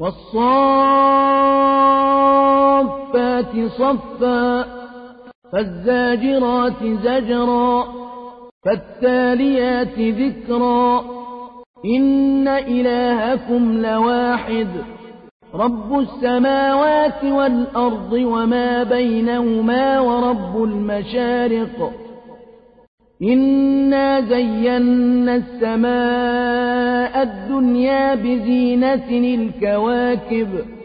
والصافات صفا فالزاجرات زجرا فالتاليات ذكرا إن إلهكم لواحد رب السماوات والأرض وما بينهما ورب المشارق إنا زينا السماء الدنيا بزينة الكواكب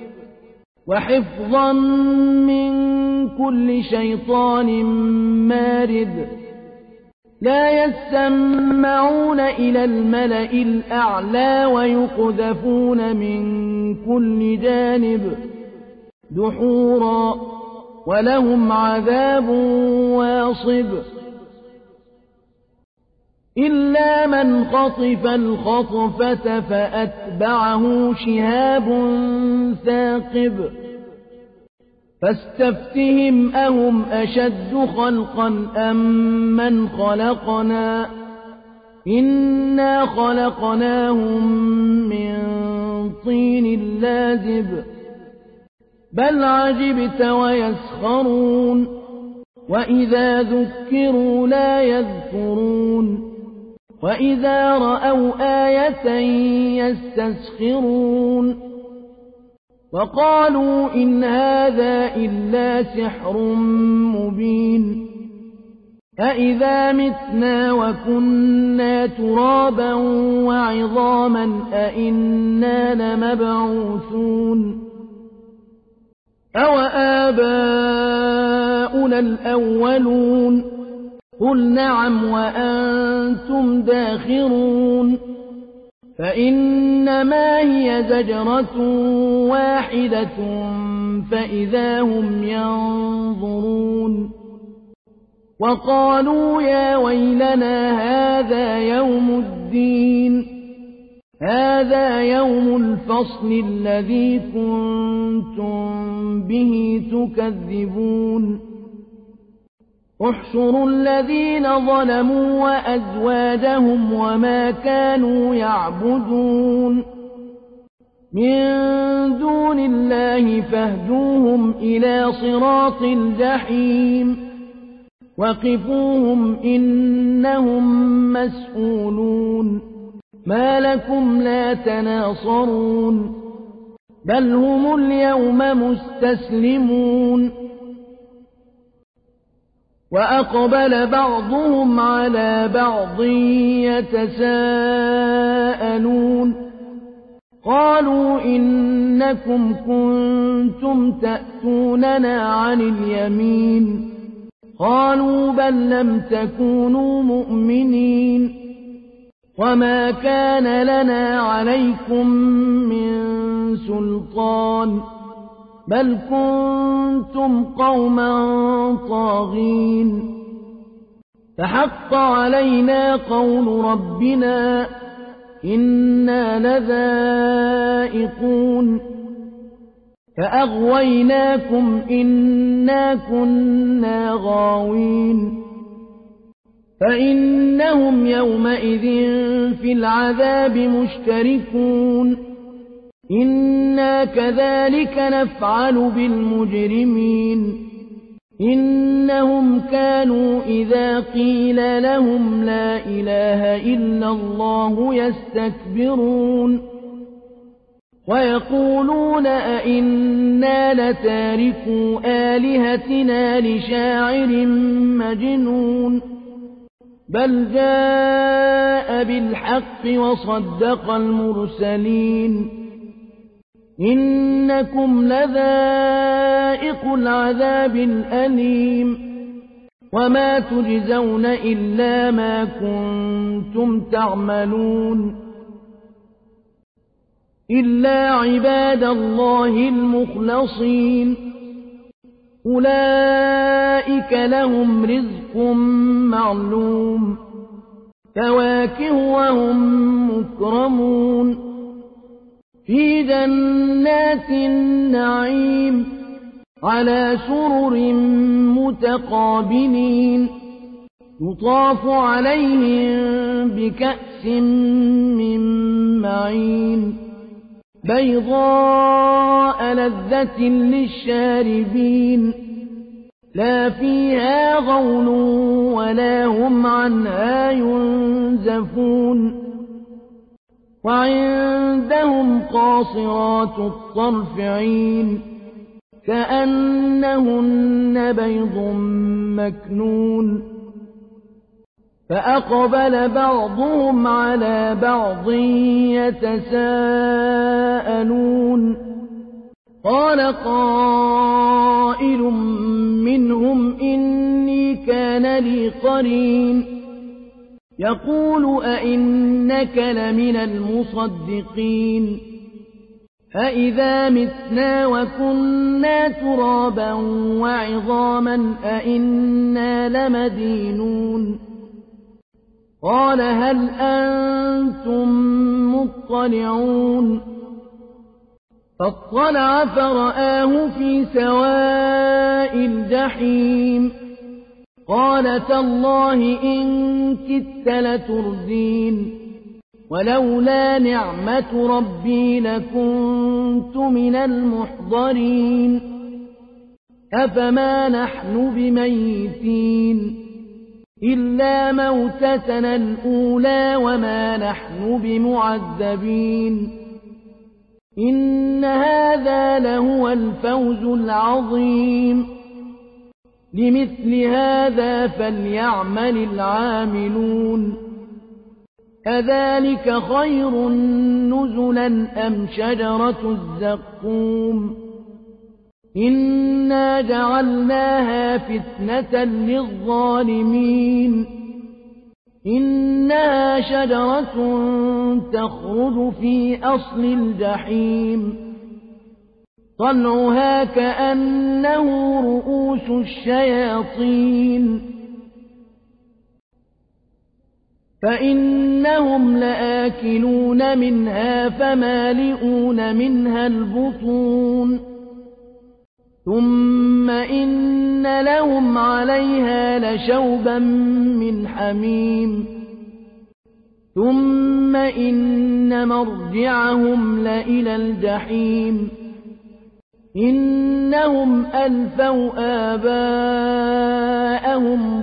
وحفظا من كل شيطان مارد لا يسمعون إلى الملأ الأعلى ويقذفون من كل جانب دحورا ولهم عذاب واصب إلا من خطف الخطفة فأتبعه شهاب ثاقب فاستفتهم أهم أشد خلقا أم من خلقنا إنا خلقناهم من طين لازب بل عجبت ويسخرون وإذا ذكروا لا يذكرون وإذا رأوا آية يستسخرون وقالوا إن هذا إلا سحر مبين أإذا متنا وكنا ترابا وعظاما أإنا لمبعوثون أوآباؤنا الأولون قل نعم وأنتم داخرون فإنما هي زجرة واحدة فإذا هم ينظرون وقالوا يا ويلنا هذا يوم الدين هذا يوم الفصل الذي كنتم به تكذبون احشروا الذين ظلموا وأزواجهم وما كانوا يعبدون من دون الله فاهدوهم إلى صراط الجحيم وقفوهم إنهم مسؤولون ما لكم لا تناصرون بل هم اليوم مستسلمون وأقبل بعضهم على بعض يتساءلون قالوا إنكم كنتم تأتوننا عن اليمين قالوا بل لم تكونوا مؤمنين وما كان لنا عليكم من سلطان بل كنتم قوما طاغين فحق علينا قول ربنا إنا لذائقون فأغويناكم إنا كنا غاوين فإنهم يومئذ في العذاب مشتركون إنا كذلك نفعل بالمجرمين إنهم كانوا إذا قيل لهم لا إله إلا الله يستكبرون ويقولون أئنا لتاركو آلهتنا لشاعر مجنون بل جاء بالحق وصدق المرسلين إنكم لذائق العذاب الأليم وما تجزون إلا ما كنتم تعملون إلا عباد الله المخلصين أولئك لهم رزق معلوم فواكه وهم مكرمون في جنات النعيم على سرر متقابلين يطاف عليهم بكأس من معين بيضاء لذة للشاربين لا فيها غول ولا هم عنها ينزفون وعندهم قاصرات الطرف عين كأنهن بيض مكنون فأقبل بعضهم على بعض يتساءلون قال قائل منهم إني كان لي قرين يقول أئنك لمن المصدقين أئذا متنا وكنا ترابا وعظاما أئنا لمدينون قال هل أنتم مطلعون فاطلع فرآه في سواء الجحيم قال تالله إن كدت لتردين ولولا نعمة ربي لكنت من المحضرين أفما نحن بميتين إلا موتتنا الأولى وما نحن بمعذبين إن هذا لهو الفوز العظيم لمثل هذا فليعمل العاملون أذلك خير نزلا أم شجرة الزقوم إنا جعلناها فتنة للظالمين إنها شجرة تخرج في أصل الجحيم طلعها كأنه رؤوس الشياطين فإنهم لآكلون منها فمالئون منها البطون ثم إن لهم عليها لشوبا من حميم ثم إن مرجعهم لإلى الجحيم إنهم ألفوا آباءهم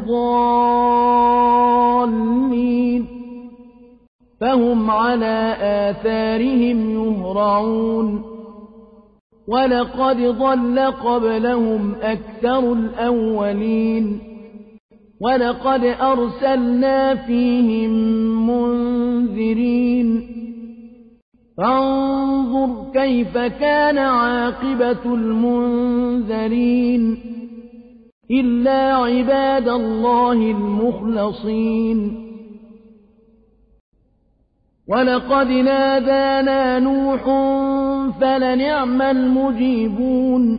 ضالين فهم على آثارهم يهرعون ولقد ضل قبلهم أكثر الأولين ولقد أرسلنا فيهم منذرين فانظر كيف كان عاقبة المنذرين إلا عباد الله المخلصين ولقد نادانا نوح فلنعم المجيبون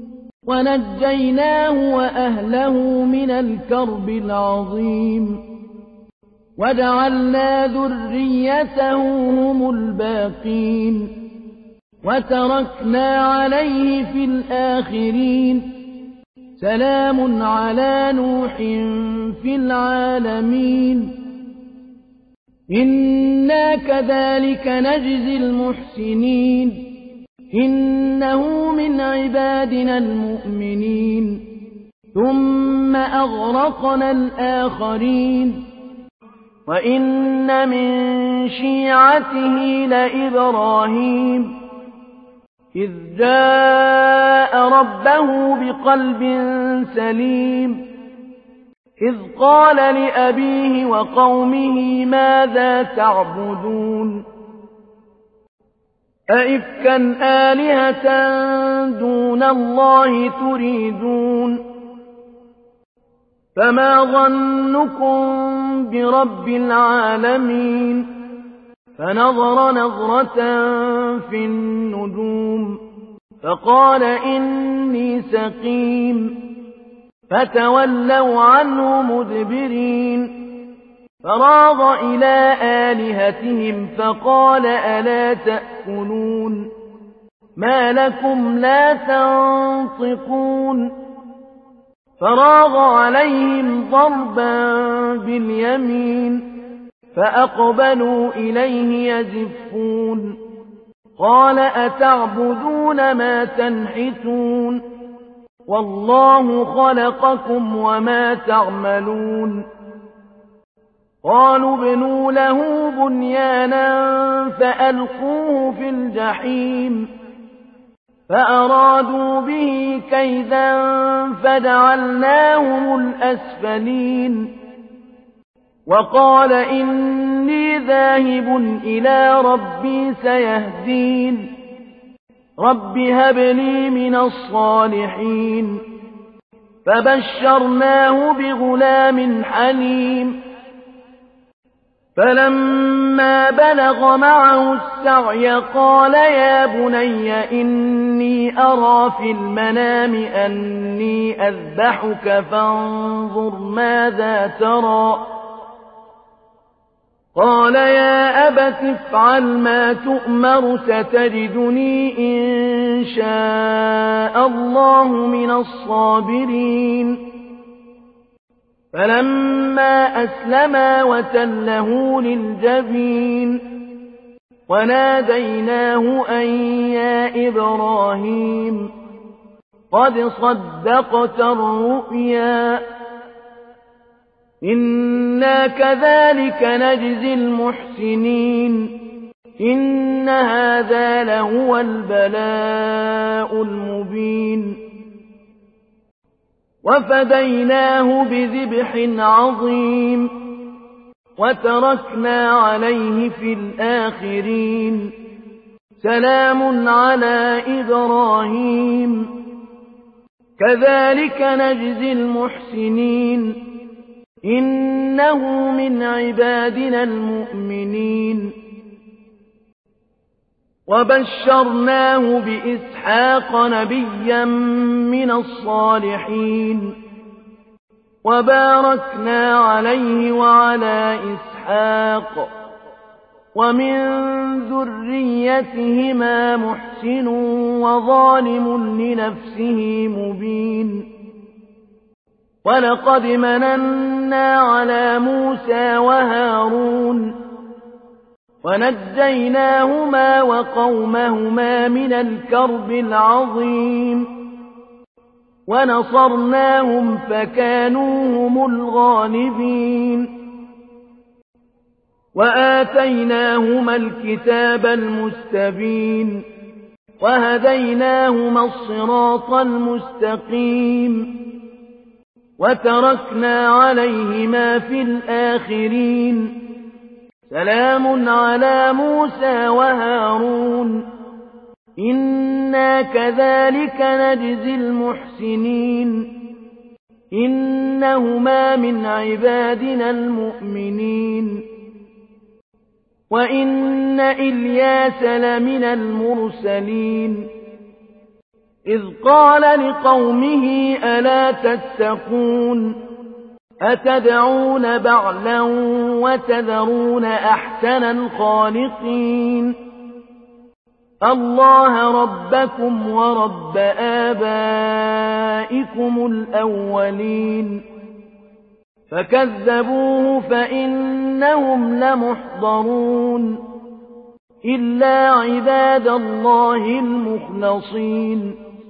ونجيناه وأهله من الكرب العظيم وجعلنا ذريته هم الباقين وتركنا عليه في الآخرين سلام على نوح في العالمين إنا كذلك نجزي المحسنين إنه من عبادنا المؤمنين ثم أغرقنا الآخرين وإن من شيعته لإبراهيم إذ جاء ربه بقلب سليم إذ قال لأبيه وقومه ماذا تعبدون أئفكا آلهة دون الله تريدون فما ظنكم برب العالمين فنظر نظرة في النجوم فقال إني سقيم فتولوا عنه مدبرين فراغ إلى آلهتهم فقال ألا تأكلون ما لكم لا تنطقون فراغ عليهم ضربا باليمين فأقبلوا إليه يزفون قال أتعبدون ما تنحتون والله خلقكم وما تعملون قالوا ابنوا له بنيانا فألقوه في الجحيم فأرادوا به كيدا فجعلناهم الأسفلين وقال إني ذاهب إلى ربي سيهدين رب هب لي من الصالحين فبشرناه بغلام حليم فلما بلغ معه السعي قال يا بني إني أرى في المنام أني أذبحك فانظر ماذا ترى قال يا أبت افعل ما تؤمر ستجدني إن شاء الله من الصابرين فلما أسلما وتله للجبين وناديناه أن يا إبراهيم قد صدقت الرؤيا إنا كذلك نجزي المحسنين إن هذا لهو البلاء المبين وفديناه بذبح عظيم وتركنا عليه في الآخرين سلام على إبراهيم كذلك نجزي المحسنين إنه من عبادنا المؤمنين وبشرناه بإسحاق نبيا من الصالحين وباركنا عليه وعلى إسحاق ومن ذريتهما محسن وظالم لنفسه مبين ولقد مننا على موسى وهارون ونجيناهما وقومهما من الكرب العظيم ونصرناهم فكانوا هم الغالبين وآتيناهما الكتاب المستبين وهديناهما الصراط المستقيم وتركنا عليهما في الآخرين سلام على موسى وهارون إنا كذلك نجزي المحسنين إنهما من عبادنا المؤمنين وإن إلياس لمن المرسلين إذ قال لقومه ألا تتقون أتدعون بعلا وتذرون أحسن الخالقين الله ربكم ورب آبائكم الأولين فكذبوه فإنهم لمحضرون إلا عباد الله المخلصين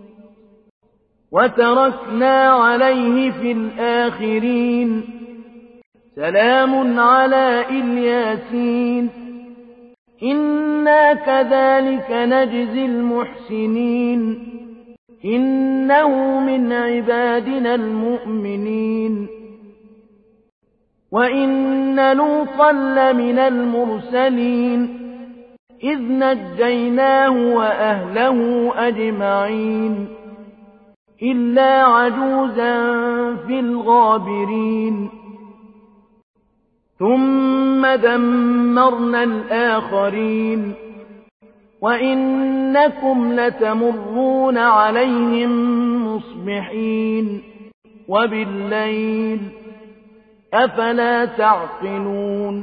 وتركنا عليه في الآخرين سلام على الياسين إنا كذلك نجزي المحسنين إنه من عبادنا المؤمنين وإن لوطا لمن المرسلين إذ نجيناه وأهله أجمعين إلا عجوزا في الغابرين ثم دمرنا الآخرين وإنكم لتمرون عليهم مصبحين وبالليل أفلا تعقلون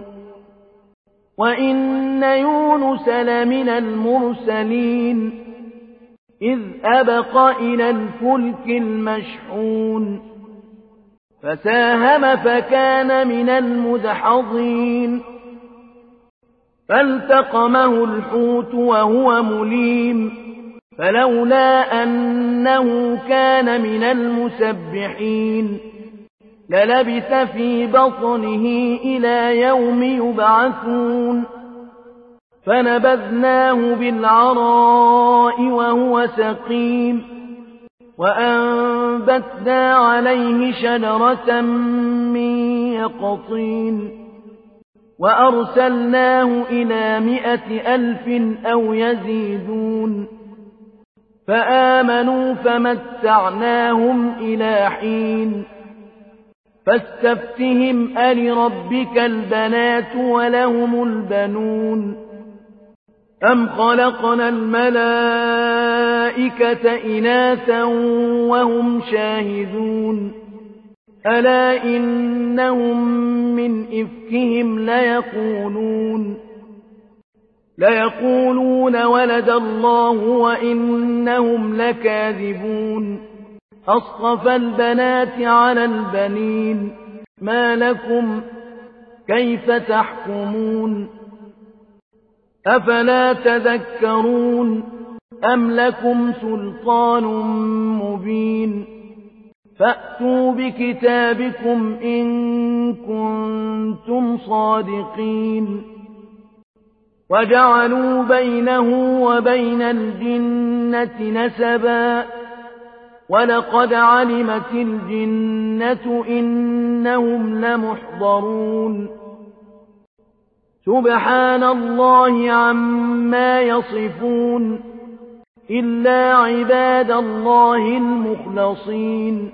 وإن يونس لمن المرسلين إذ أبق إلى الفلك المشحون فساهم فكان من المدحضين فالتقمه الحوت وهو مليم فلولا أنه كان من المسبحين للبث في بطنه إلى يوم يبعثون فنبذناه بالعراء وهو سقيم وأنبتنا عليه شجرة من يقطين وأرسلناه إلى 100,000 أو يزيدون فآمنوا فمتعناهم إلى حين فاستفتهم ألربك البنات ولهم البنون أم خلقنا الملائكة إناثا وهم شاهدون ألا إنهم من إفكهم ليقولون ولد الله وإنهم لكاذبون أصطفى البنات على البنين ما لكم كيف تحكمون أفلا تذكرون أم لكم سلطان مبين فأتوا بكتابكم إن كنتم صادقين وجعلوا بينه وبين الجنة نسبا ولقد علمت الجنة إنهم لمحضرون سبحان الله عما يصفون إلا عباد الله المخلصين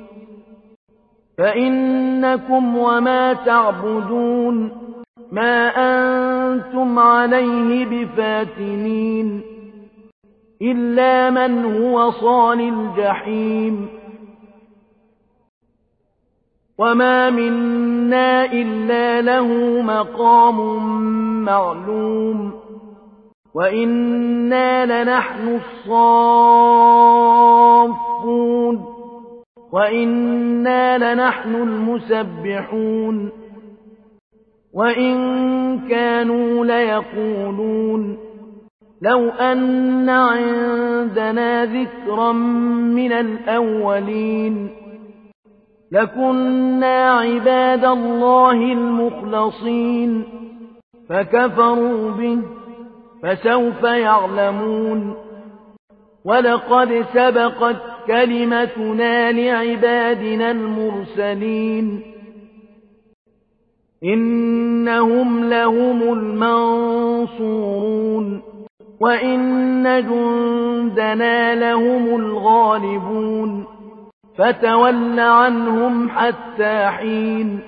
فإنكم وما تعبدون ما أنتم عليه بفاتنين إلا من هو صال الجحيم وما منا إلا له مقام معلوم وإنا لنحن الصافون وإنا لنحن المسبحون وإن كانوا ليقولون لو أن عندنا ذكرا من الأولين لكنا عباد الله المخلصين فكفروا به فسوف يعلمون ولقد سبقت كلمتنا لعبادنا المرسلين إنهم لهم المنصورون وإن جندنا لهم الغالبون فتول عنهم حتى حين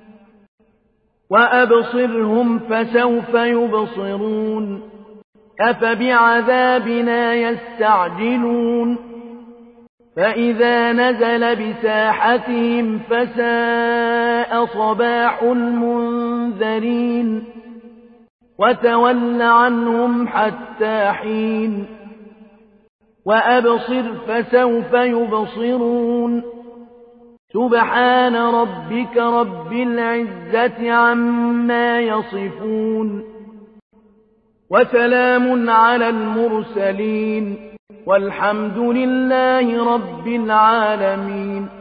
وأبصرهم فسوف يبصرون أفبعذابنا يستعجلون فإذا نزل بساحتهم فساء صباح المنذرين وتول عنهم حتى حين وأبصر فسوف يبصرون سبحان ربك رب العزة عما يصفون وسلام على المرسلين والحمد لله رب العالمين